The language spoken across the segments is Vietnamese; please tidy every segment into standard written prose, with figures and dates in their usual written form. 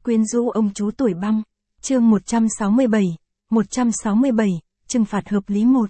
Quyến rũ ông chú tuổi băng. Chương 167. 167, trừng phạt hợp lý 1.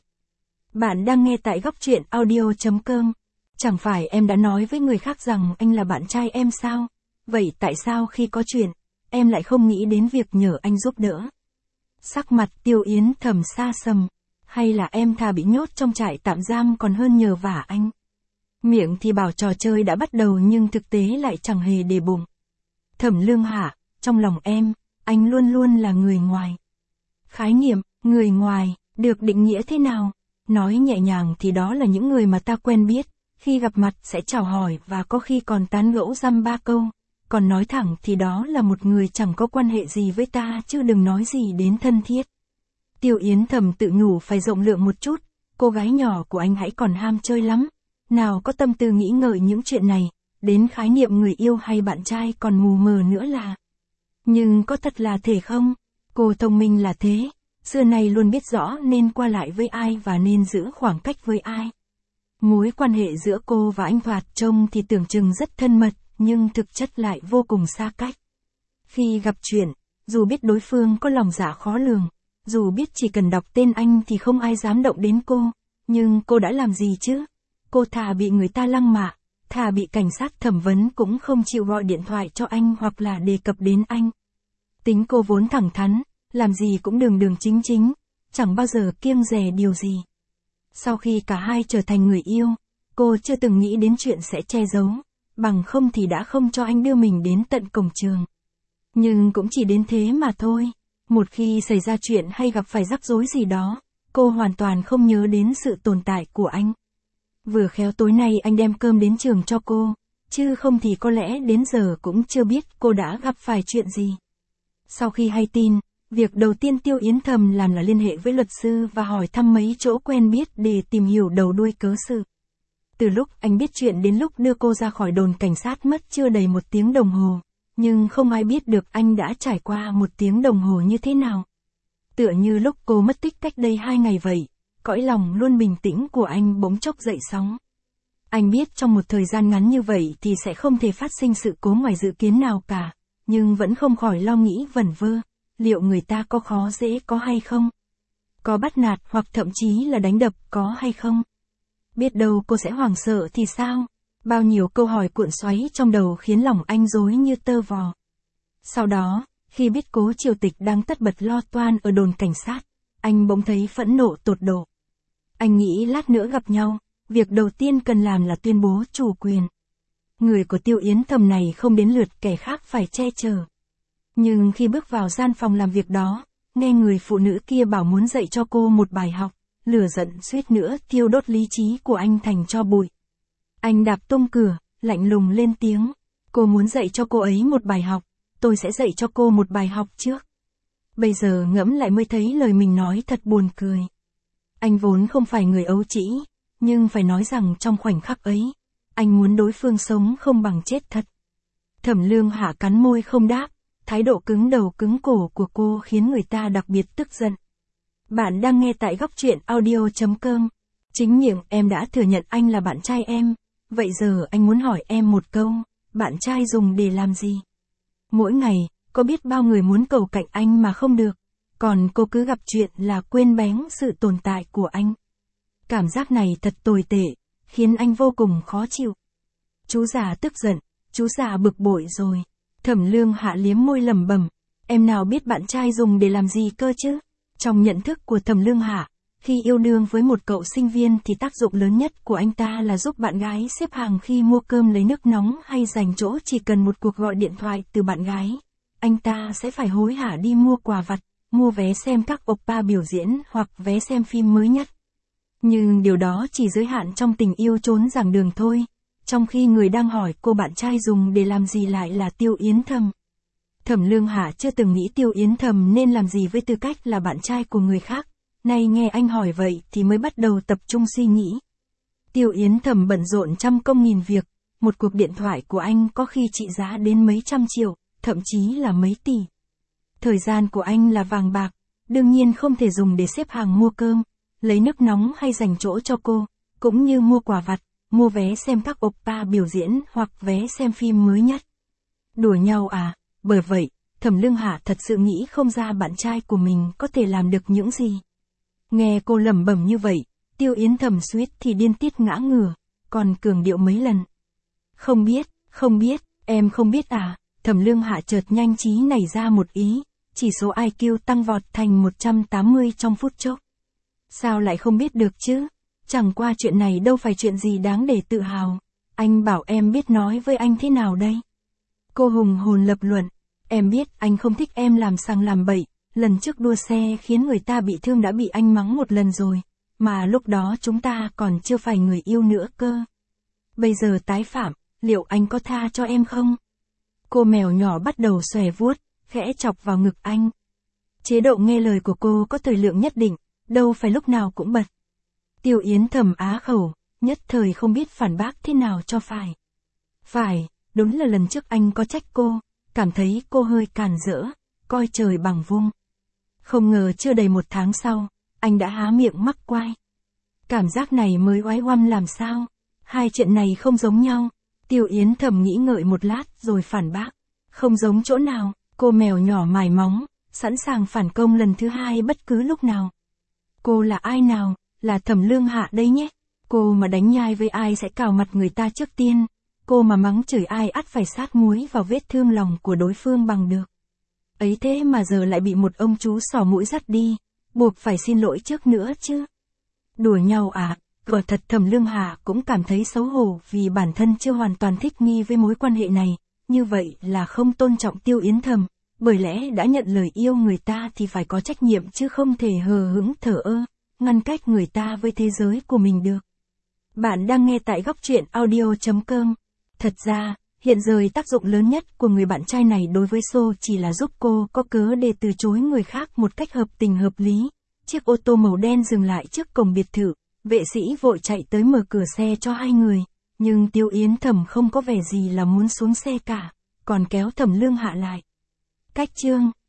Bạn đang nghe tại góc truyện audio.com. Chẳng phải em đã nói với người khác rằng anh là bạn trai em sao? Vậy tại sao khi có chuyện, em lại không nghĩ đến việc nhờ anh giúp đỡ? Sắc mặt Tiêu Yến Thầm xa sầm. Hay là em thà bị nhốt trong trại tạm giam còn hơn nhờ vả anh? Miệng thì bảo trò chơi đã bắt đầu nhưng thực tế lại chẳng hề để bụng. Thẩm Lương Hạ, trong lòng em, anh luôn luôn là người ngoài. Khái niệm, người ngoài, được định nghĩa thế nào? Nói nhẹ nhàng thì đó là những người mà ta quen biết, khi gặp mặt sẽ chào hỏi và có khi còn tán gẫu dăm ba câu. Còn nói thẳng thì đó là một người chẳng có quan hệ gì với ta chứ đừng nói gì đến thân thiết. Tiêu Yến Thầm tự nhủ phải rộng lượng một chút, cô gái nhỏ của anh hãy còn ham chơi lắm. Nào có tâm tư nghĩ ngợi những chuyện này, đến khái niệm người yêu hay bạn trai còn mù mờ nữa là. Nhưng có thật là thể không? Cô thông minh là thế, xưa nay luôn biết rõ nên qua lại với ai và nên giữ khoảng cách với ai. Mối quan hệ giữa cô và anh Thoạt trông thì tưởng chừng rất thân mật, nhưng thực chất lại vô cùng xa cách. Khi gặp chuyện, dù biết đối phương có lòng dạ khó lường, dù biết chỉ cần đọc tên anh thì không ai dám động đến cô, nhưng cô đã làm gì chứ? Cô thà bị người ta lăng mạ, thà bị cảnh sát thẩm vấn cũng không chịu gọi điện thoại cho anh hoặc là đề cập đến anh. Tính cô vốn thẳng thắn, làm gì cũng đường đường chính chính, chẳng bao giờ kiêng dè điều gì. Sau khi cả hai trở thành người yêu, cô chưa từng nghĩ đến chuyện sẽ che giấu, bằng không thì đã không cho anh đưa mình đến tận cổng trường. Nhưng cũng chỉ đến thế mà thôi, một khi xảy ra chuyện hay gặp phải rắc rối gì đó, cô hoàn toàn không nhớ đến sự tồn tại của anh. Vừa khéo tối nay anh đem cơm đến trường cho cô, chứ không thì có lẽ đến giờ cũng chưa biết cô đã gặp phải chuyện gì. Sau khi hay tin, việc đầu tiên Tiêu Yến Thầm làm là liên hệ với luật sư và hỏi thăm mấy chỗ quen biết để tìm hiểu đầu đuôi cớ sự. Từ lúc anh biết chuyện đến lúc đưa cô ra khỏi đồn cảnh sát mất chưa đầy 1 tiếng đồng hồ, nhưng không ai biết được anh đã trải qua 1 tiếng đồng hồ như thế nào. Tựa như lúc cô mất tích cách đây 2 ngày vậy, cõi lòng luôn bình tĩnh của anh bỗng chốc dậy sóng. Anh biết trong một thời gian ngắn như vậy thì sẽ không thể phát sinh sự cố ngoài dự kiến nào cả, nhưng vẫn không khỏi lo nghĩ vẩn vơ, liệu người ta có khó dễ có hay không? Có bắt nạt hoặc thậm chí là đánh đập có hay không? Biết đâu cô sẽ hoảng sợ thì sao? Bao nhiêu câu hỏi cuộn xoáy trong đầu khiến lòng anh rối như tơ vò. Sau đó, khi biết Cố Triều Tịch đang tất bật lo toan ở đồn cảnh sát, anh bỗng thấy phẫn nộ tột độ. Anh nghĩ lát nữa gặp nhau, việc đầu tiên cần làm là tuyên bố chủ quyền. Người của Tiêu Yến Thầm này không đến lượt kẻ khác phải che chở. Nhưng khi bước vào gian phòng làm việc đó, nghe người phụ nữ kia bảo muốn dạy cho cô một bài học, lửa giận suýt nữa thiêu đốt lý trí của anh thành tro bụi. Anh đạp tung cửa, lạnh lùng lên tiếng. Cô muốn dạy cho cô ấy một bài học, tôi sẽ dạy cho cô một bài học trước. Bây giờ ngẫm lại mới thấy lời mình nói thật buồn cười. Anh vốn không phải người ấu trĩ, nhưng phải nói rằng trong khoảnh khắc ấy, anh muốn đối phương sống không bằng chết thật. Thẩm Lương Hạ cắn môi không đáp, thái độ cứng đầu cứng cổ của cô khiến người ta đặc biệt tức giận. Bạn đang nghe tại góc truyện audio.com. Chính miệng em đã thừa nhận anh là bạn trai em, vậy giờ anh muốn hỏi em một câu, bạn trai dùng để làm gì? Mỗi ngày, có biết bao người muốn cầu cạnh anh mà không được, còn cô cứ gặp chuyện là quên bén sự tồn tại của anh. Cảm giác này thật tồi tệ, khiến anh vô cùng khó chịu. Chú già tức giận, chú già bực bội rồi. Thẩm Lương Hạ liếm môi lẩm bẩm, em nào biết bạn trai dùng để làm gì cơ chứ? Trong nhận thức của Thẩm Lương Hạ, khi yêu đương với một cậu sinh viên thì tác dụng lớn nhất của anh ta là giúp bạn gái xếp hàng khi mua cơm lấy nước nóng hay dành chỗ chỉ cần một cuộc gọi điện thoại từ bạn gái. Anh ta sẽ phải hối hả đi mua quà vặt, mua vé xem các oppa biểu diễn hoặc vé xem phim mới nhất. Nhưng điều đó chỉ giới hạn trong tình yêu trốn giảng đường thôi, trong khi người đang hỏi cô bạn trai dùng để làm gì lại là Tiêu Yến Thầm. Thẩm Lương Hạ chưa từng nghĩ Tiêu Yến Thầm nên làm gì với tư cách là bạn trai của người khác, nay nghe anh hỏi vậy thì mới bắt đầu tập trung suy nghĩ. Tiêu Yến Thầm bận rộn trăm công nghìn việc, một cuộc điện thoại của anh có khi trị giá đến mấy trăm triệu, thậm chí là mấy tỷ. Thời gian của anh là vàng bạc, đương nhiên không thể dùng để xếp hàng mua cơm, lấy nước nóng hay dành chỗ cho cô, cũng như mua quà vặt, mua vé xem các oppa biểu diễn hoặc vé xem phim mới nhất. Đùa nhau à? Bởi vậy, Thẩm Lương Hạ thật sự nghĩ không ra bạn trai của mình có thể làm được những gì. Nghe cô lẩm bẩm như vậy, Tiêu Yến Thầm suýt thì điên tiết ngã ngửa, còn cường điệu mấy lần. Không biết, em không biết à, Thẩm Lương Hạ chợt nhanh trí nảy ra một ý, chỉ số IQ tăng vọt thành 180 trong phút chốc. Sao lại không biết được chứ? Chẳng qua chuyện này đâu phải chuyện gì đáng để tự hào. Anh bảo em biết nói với anh thế nào đây? Cô hùng hồn lập luận. Em biết anh không thích em làm sằng làm bậy, lần trước đua xe khiến người ta bị thương đã bị anh mắng một lần rồi, mà lúc đó chúng ta còn chưa phải người yêu nữa cơ. Bây giờ tái phạm, liệu anh có tha cho em không? Cô mèo nhỏ bắt đầu xòe vuốt, khẽ chọc vào ngực anh. Chế độ nghe lời của cô có thời lượng nhất định, đâu phải lúc nào cũng bật. Tiêu Yến Thầm á khẩu, nhất thời không biết phản bác thế nào cho phải. Phải, đúng là lần trước anh có trách cô, cảm thấy cô hơi càn rỡ, coi trời bằng vung. Không ngờ chưa đầy 1 tháng sau, anh đã há miệng mắc quai. Cảm giác này mới oái oăm làm sao? Hai chuyện này không giống nhau. Tiêu Yến Thầm nghĩ ngợi một lát rồi phản bác. Không giống chỗ nào, cô mèo nhỏ mài móng, sẵn sàng phản công lần thứ hai bất cứ lúc nào. Cô là ai nào? Là Thẩm Lương Hạ đây nhé. Cô mà đánh nhai với ai sẽ cào mặt người ta trước tiên. Cô mà mắng chửi ai ắt phải sát muối vào vết thương lòng của đối phương bằng được. Ấy thế mà giờ lại bị một ông chú xỏ mũi dắt đi, buộc phải xin lỗi trước nữa chứ. Đùa nhau à? Quả thật Thẩm Lương Hạ cũng cảm thấy xấu hổ vì bản thân chưa hoàn toàn thích nghi với mối quan hệ này, như vậy là không tôn trọng Tiêu Yến Thầm, bởi lẽ đã nhận lời yêu người ta thì phải có trách nhiệm chứ không thể hờ hững thờ ơ, ngăn cách người ta với thế giới của mình được. Bạn đang nghe tại Góc Truyện Audio.com. Thật ra, hiện giờ tác dụng lớn nhất của người bạn trai này đối với So chỉ là giúp cô có cớ để từ chối người khác một cách hợp tình hợp lý. Chiếc ô tô màu đen dừng lại trước cổng biệt thự, vệ sĩ vội chạy tới mở cửa xe cho hai người, nhưng Tiêu Yến Thầm không có vẻ gì là muốn xuống xe cả, còn kéo Thẩm Lương Hạ lại. Cách chương